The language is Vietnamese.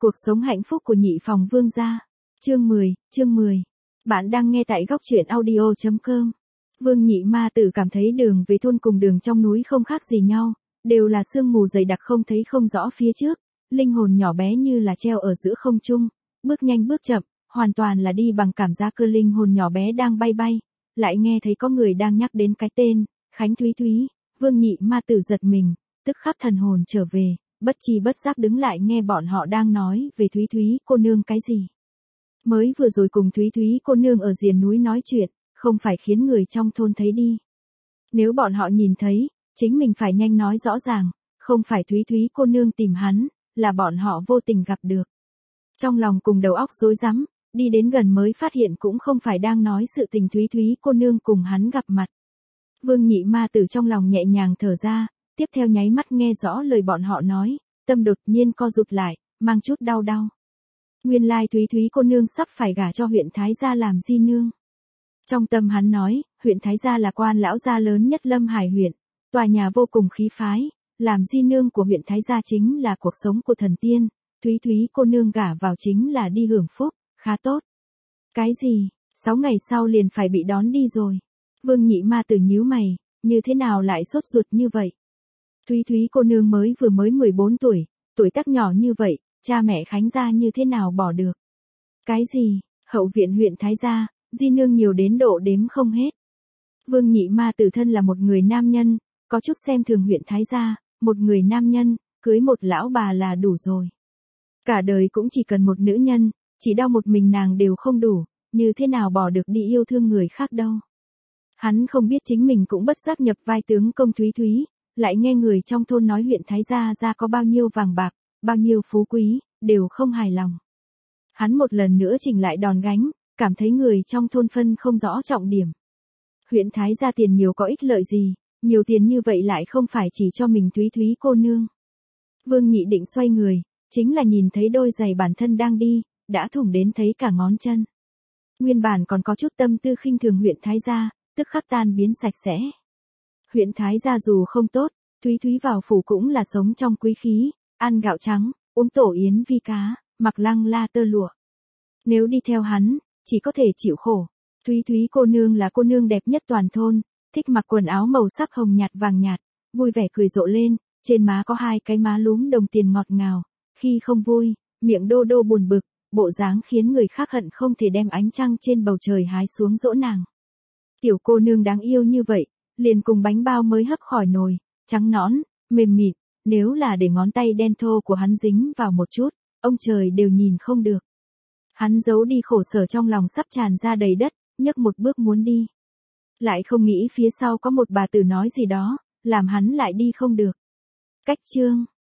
Cuộc sống hạnh phúc của nhị phòng vương gia. Chương 10. Bạn đang nghe tại góc truyện audio.com. Vương Nhị Ma Tử cảm thấy đường về thôn cùng đường trong núi không khác gì nhau, đều là sương mù dày đặc không thấy không rõ phía trước, linh hồn nhỏ bé như là treo ở giữa không trung, bước nhanh bước chậm, hoàn toàn là đi bằng cảm giác cơ linh hồn nhỏ bé đang bay bay, lại nghe thấy có người đang nhắc đến cái tên, Khánh Thúy Thúy, Vương Nhị Ma Tử giật mình, tức khắc thần hồn trở về. Bất chi bất giác đứng lại nghe bọn họ đang nói về Thúy Thúy cô nương cái gì. Mới vừa rồi cùng Thúy Thúy cô nương ở diền núi nói chuyện, không phải khiến người trong thôn thấy đi. Nếu bọn họ nhìn thấy, chính mình phải nhanh nói rõ ràng, không phải Thúy Thúy cô nương tìm hắn, là bọn họ vô tình gặp được. Trong lòng cùng đầu óc rối rắm, đi đến gần mới phát hiện cũng không phải đang nói sự tình Thúy Thúy cô nương cùng hắn gặp mặt. Vương Nhị Ma Tử trong lòng nhẹ nhàng thở ra. Tiếp theo nháy mắt nghe rõ lời bọn họ nói, tâm đột nhiên co rụt lại, mang chút đau đau. Nguyên lai Thúy Thúy cô nương sắp phải gả cho huyện Thái gia làm di nương. Trong tâm hắn nói, huyện Thái gia là quan lão gia lớn nhất Lâm Hải huyện, tòa nhà vô cùng khí phái, làm di nương của huyện Thái gia chính là cuộc sống của thần tiên, Thúy Thúy cô nương gả vào chính là đi hưởng phúc, khá tốt. Cái gì, 6 ngày sau liền phải bị đón đi rồi. Vương Nhị Ma Tử nhíu mày, như thế nào lại sốt ruột như vậy? Thúy Thúy cô nương mới 14 tuổi, tuổi tác nhỏ như vậy, cha mẹ Khánh gia như thế nào bỏ được? Cái gì, hậu viện huyện Thái gia, di nương nhiều đến độ đếm không hết. Vương Nhị Ma Tử thân là một người nam nhân, có chút xem thường huyện Thái gia, một người nam nhân, cưới một lão bà là đủ rồi. Cả đời cũng chỉ cần một nữ nhân, chỉ đau một mình nàng đều không đủ, như thế nào bỏ được đi yêu thương người khác đâu. Hắn không biết chính mình cũng bất giác nhập vai tướng công Thúy Thúy. Lại nghe người trong thôn nói huyện Thái gia có bao nhiêu vàng bạc, bao nhiêu phú quý, đều không hài lòng. Hắn một lần nữa chỉnh lại đòn gánh, cảm thấy người trong thôn phân không rõ trọng điểm. Huyện Thái gia tiền nhiều có ích lợi gì, nhiều tiền như vậy lại không phải chỉ cho mình Thúy Thúy cô nương. Vương Nhị định xoay người, chính là nhìn thấy đôi giày bản thân đang đi, đã thủng đến thấy cả ngón chân. Nguyên bản còn có chút tâm tư khinh thường huyện Thái gia, tức khắc tan biến sạch sẽ. Huyện Thái gia dù không tốt, Thúy Thúy vào phủ cũng là sống trong quý khí, ăn gạo trắng, uống tổ yến vi cá, mặc lăng la tơ lụa. Nếu đi theo hắn, chỉ có thể chịu khổ. Thúy Thúy cô nương là cô nương đẹp nhất toàn thôn, thích mặc quần áo màu sắc hồng nhạt vàng nhạt, vui vẻ cười rộ lên, trên má có 2 cái má lúm đồng tiền ngọt ngào, khi không vui, miệng đô đô buồn bực, bộ dáng khiến người khác hận không thể đem ánh trăng trên bầu trời hái xuống dỗ nàng. Tiểu cô nương đáng yêu như vậy, liền cùng bánh bao mới hấp khỏi nồi, trắng nõn, mềm mịn, nếu là để ngón tay đen thô của hắn dính vào một chút, ông trời đều nhìn không được. Hắn giấu đi khổ sở trong lòng sắp tràn ra đầy đất, nhấc một bước muốn đi. Lại không nghĩ phía sau có một bà tử nói gì đó, làm hắn lại đi không được. Cách chương